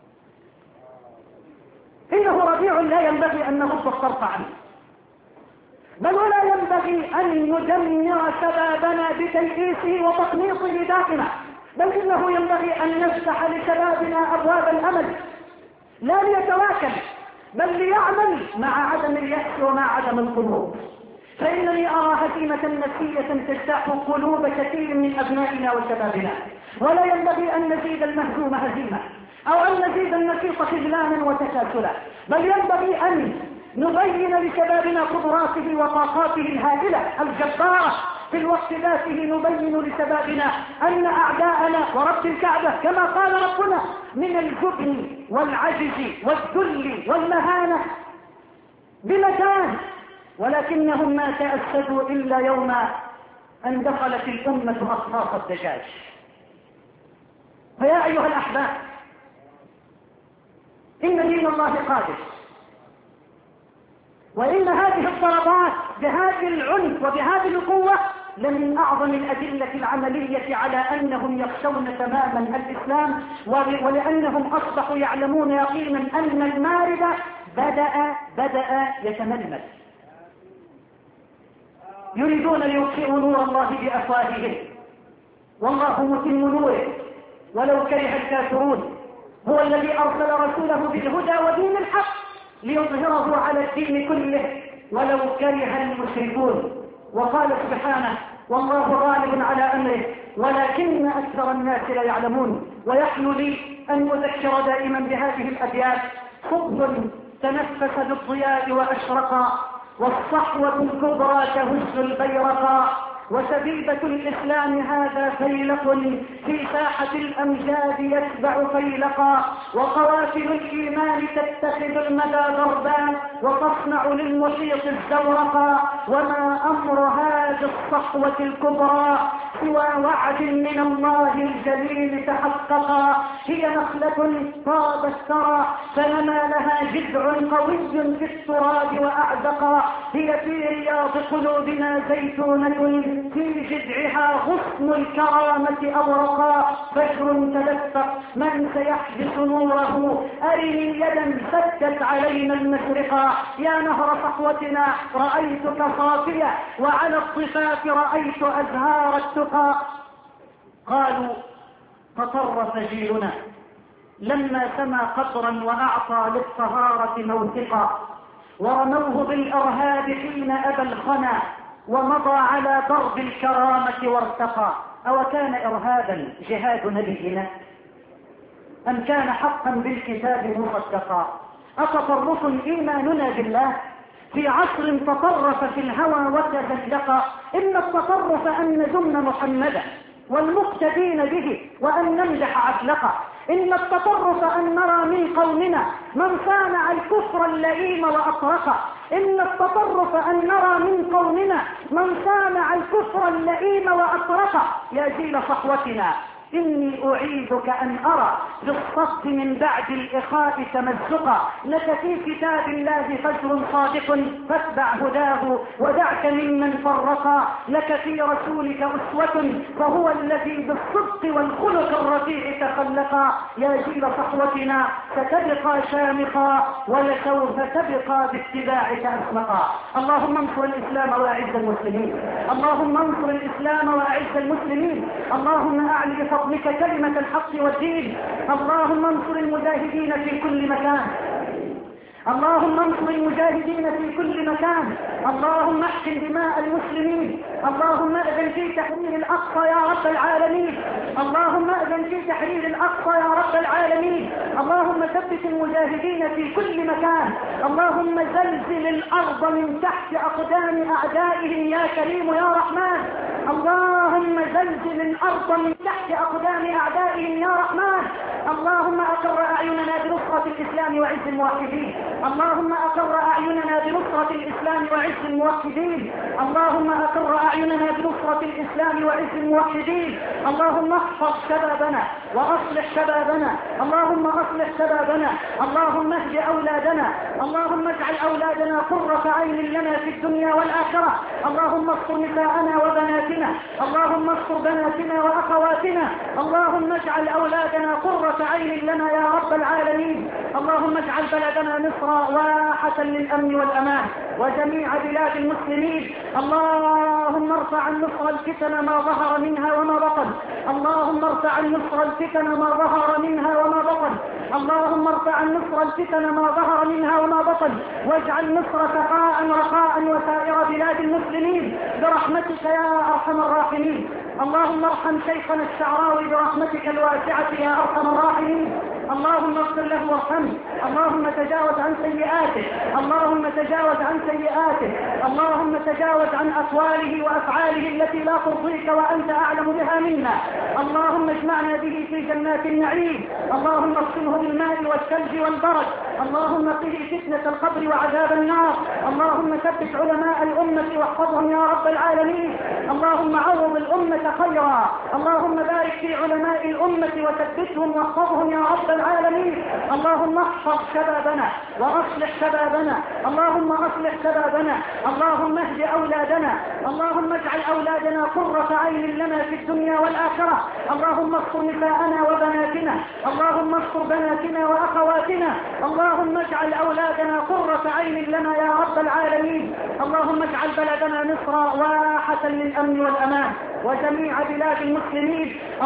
إنه ربيع لا ينبغي أن نغض الطرف عنه، بل ولا ينبغي أن ندمر شبابنا بتيئيسه وتقنيصه دائما، بل إنه ينبغي أن نفتح لشبابنا أبواب الأمل لا ليتواكل بل ليعمل مع عدم اليأس ومع عدم القنوط. فإنني أرى هزيمة نفسية تجتاح قلوب كثير من أبنائنا وشبابنا، ولا ينبغي أن نزيد المهزوم هزيمة أو أن نزيد النشيط خذلانا وتكاسلا، بل ينبغي أن نبين لشبابنا قدراته وطاقاته الهائلة الجبارة، في الوقت ذاته نبين لشبابنا أن أعداءنا ورب الكعبة كما قال ربنا من الجبن والعجز والذل والمهانة بمكان، ولكنهم ما تأسدوا إلا يوم أن دخلت الأمة أصناف الدجاج. فيا أيها الأحباب، إن دين الله قادر، وإن هذه الضربات بهذه العنف وبهذه القوة لمن أعظم الأدلة العملية على أنهم يخشون تماما الإسلام، ولأنهم أصبحوا يعلمون يقينا أن المارد بدأ بدأ يتململ. يريدون ليطفئوا نور الله بأفواههم والله متم نوره ولو كره الكافرون. هو الذي أرسل رسوله بالهدى ودين الحق ليظهره على الدين كله ولو كره المشركون. وقال سبحانه: والله غالب على أمره ولكن أكثر الناس لا يعلمون. ويحلو لي أن أذكر دائما بهذه الأبيات: خبز تنفس بالضياء وأشرقا، والصحوة الكبرى تهز البيرقا، وسبيبة الإسلام هذا فيلق في ساحة الأمجاد يتبع فيلقا، وقوافل الإيمان تتخذ المدى ضربا وتصنع للمحيط الزورقا، وما أمر هذه الصحوة الكبرى سوى وعد من الله الجليل تحققا. هي نخلة طابت ثرى فنما لها جذع قوي في التراب وأعزقا، هي في رياض قلوبنا زيتونة في جذعها غصن الكرامة أورقا، فجر تدفق من سيحدث نوره، أرني يدا سدت علينا المشرقا، يا نهر صحوتنا رأيتك صافية وعلى الضفاف رأيت أزهار التقى. قالوا تطرف جيلنا لما سمى قدرا وأعطى للطهارة موثقا، ورموه بالإرهاب حين أبى الخنا ومضى على ضرب الكرامة وارتقى. أو كان إرهابا جهاد نبينا أم كان حقا بالكتاب مصدقا؟ أتطرف إيماننا بالله في عصر تطرف في الهوى وتزلقا؟ إن التطرف أن نذم محمدا والمقتدين به وأن نمدح عفلقا، إن التطرف أن نرى من قومنا من صانع الكفر اللئيم وأطرقا، إن التطرف أن نرى من قومنا من صانع الكفر اللئيم وأطرقا. يا جيل صحوتنا إني أعيدك أن أرى بالصف من بعد الإخاء تمزقا، لك في كتاب الله فجر صادق فاتبع هداه ودعك ممن فرقا، لك في رسولك أسوة فهو الذي بالصدق والخلق الرفيع تخلقا. يا جيل صحوتنا ستبقى شامخا ولسوف تبقى باتباعك أسمقا. اللهم انصر الإسلام وأعز المسلمين، اللهم انصر الإسلام وأعز المسلمين، اللهم أعلي بك كلمة الحق والدين، اللهم انصر المجاهدين في كل مكان، اللهم انصر المجاهدين في كل مكان، اللهم احقن دماء المسلمين، اللهم اذن في تحرير الاقصى يا رب العالمين، اللهم اذن في تحرير الاقصى يا رب العالمين، اللهم ثبت المجاهدين في كل مكان، اللهم زلزل الارض من تحت اقدام اعدائهم يا كريم يا رحمن، اللهم زلزل الارض من تحت اقدام اعدائهم يا رحمن، اللهم اقر اعيننا بنصرة الاسلام وعز الموحدين، اللهم أقر أعيننا بنصرة الإسلام وعز الموحدين، اللهم أقر أعيننا بنصرة الإسلام وعز الموحدين، اللهم احفظ شبابنا وأصلح شبابنا، اللهم أصلح شبابنا، اللهم اهد أولادنا، اللهم اجعل أولادنا قرة عين لنا في الدنيا والآخرة، اللهم استر نساءنا وبناتنا، اللهم استر بناتنا وأخواتنا، اللهم اجعل أولادنا قرة عين لنا يا رب العالمين، اللهم اجعل بلدنا مصر واحة للأمن والأمان وجميع بلاد المسلمين، اللهم ارفع عن مصر الفتن ما ظهر منها وما بطن، اللهم ارفع عن مصر الفتن ما ظهر منها وما بطن، اللهم ارفع عن مصر الفتن ما ظهر منها وما بطن، واجعل مصر سخاء رخاء وسائر بلاد المسلمين برحمتك يا أرحم الراحمين، اللهم ارحم شيخنا الشعراوي برحمتك الواسعة يا أرحم الراحمين، اللهم اغفر له وارحمه، اللهم تجاوز عن سيئاته، اللهم تجاوز عن سيئاته، اللهم تجاوز عن أقواله وأفعاله التي لا ترضيك وأنت أعلم بها منا، اللهم اجمعنا به في جنات النعيم، اللهم اغسله بالماء والثلج والبرد، اللهم قه فتنة القبر وعذاب النار، اللهم ثبت علماء الأمة واحفظهم يا رب العالمين، اللهم عوض الأمة خيرا، اللهم بارك في علماء الأمة وثبتهم واحفظهم يا رب العالمين، اللهم احفظ شبابنا واصلح شبابنا، اللهم اصلح شبابنا، اللهم اهد اولادنا، اللهم اجعل اولادنا قرة عين لنا في الدنيا والاخرة، اللهم استر نساءنا وبناتنا، اللهم استر بناتنا واخواتنا، اللهم اجعل اولادنا قرة عين لنا يا رب العالمين، اللهم اجعل بلدنا مصر واحة للامن والامان وجميع بلاد المسلمين،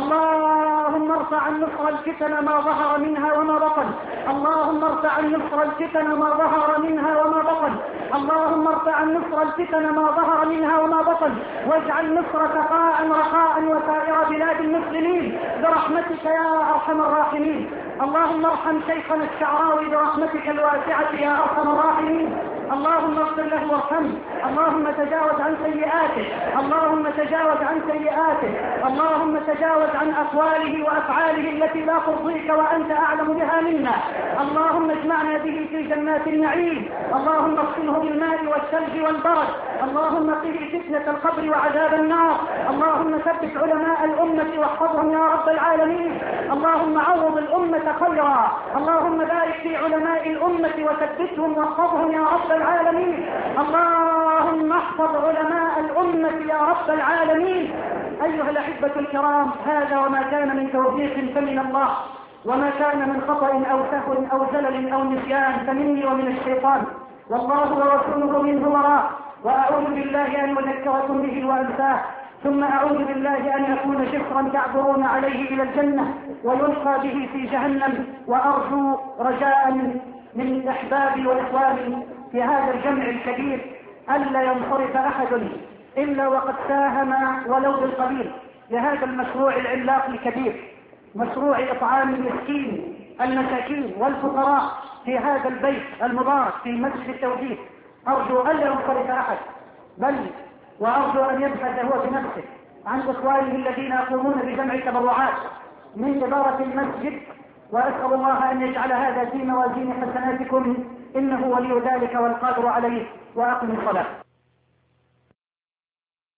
اللهم ارفع عن مصر الفتن ما ظهر منها وما بطن، اللهم ارفع عن مصر الفتن ما ظهر منها وما بطن، اللهم ارفع عن مصر الفتن ما ظهر منها وما بطن، واجعل مصر سخاء رخاء وسائر بلاد المسلمين برحمتك يا ارحم الراحمين. اللهم ارحم شيخنا الشعراوي برحمتك الواسعة يا ارحم الراحمين. اللهم اغفر له وارحمه، اللهم تجاوز عن سيئاته، اللهم تجاوز عن سيئاته، اللهم تجاوز عن اقواله وافعاله التي لا ترضيك وانت اعلم بها منا. اللهم اجمعنا به في جنات النعيم، اللهم اغسله بالماء والثلج والبرد، اللهم قه فتنة القبر وعذاب النار، اللهم ثبت علماء الامة واحفظهم يا رب العالمين. اللهم عوض الامة خيرا، اللهم بارك في علماء الامة وثبتهم واحفظهم يا رب العالمين. اللهم احفظ علماء الامة يا رب العالمين. ايها الاحبة الكرام، هذا وما كان من توفيق فمن الله، وما كان من خطأ او سهو او زلل او نسيان فمني ومن الشيطان، والله ورسوله منه وراء. واعوذ بالله ان اذكركم به وانساه، ثم اعوذ بالله ان اكون جسرا تعبرون عليه الى الجنة ويلقى به في جهنم. وارجو رجاء من احبابي واخواني في هذا الجمع الكبير الا ينصرف احد الا وقد ساهم ولو بالقليل لهذا المشروع العملاق الكبير، مشروع اطعام المسكين المساكين والفقراء في هذا البيت المبارك في مسجد التوحيد. ارجو الا ينصرف احد، بل وارجو ان يبحث هو بنفسه عن اخوانه الذين يقومون بجمع تبرعات من ادارة المسجد، واسال الله ان يجعل هذا في موازين حسناتكم انه ولي ذلك والقادر عليه. واقم الصلاة.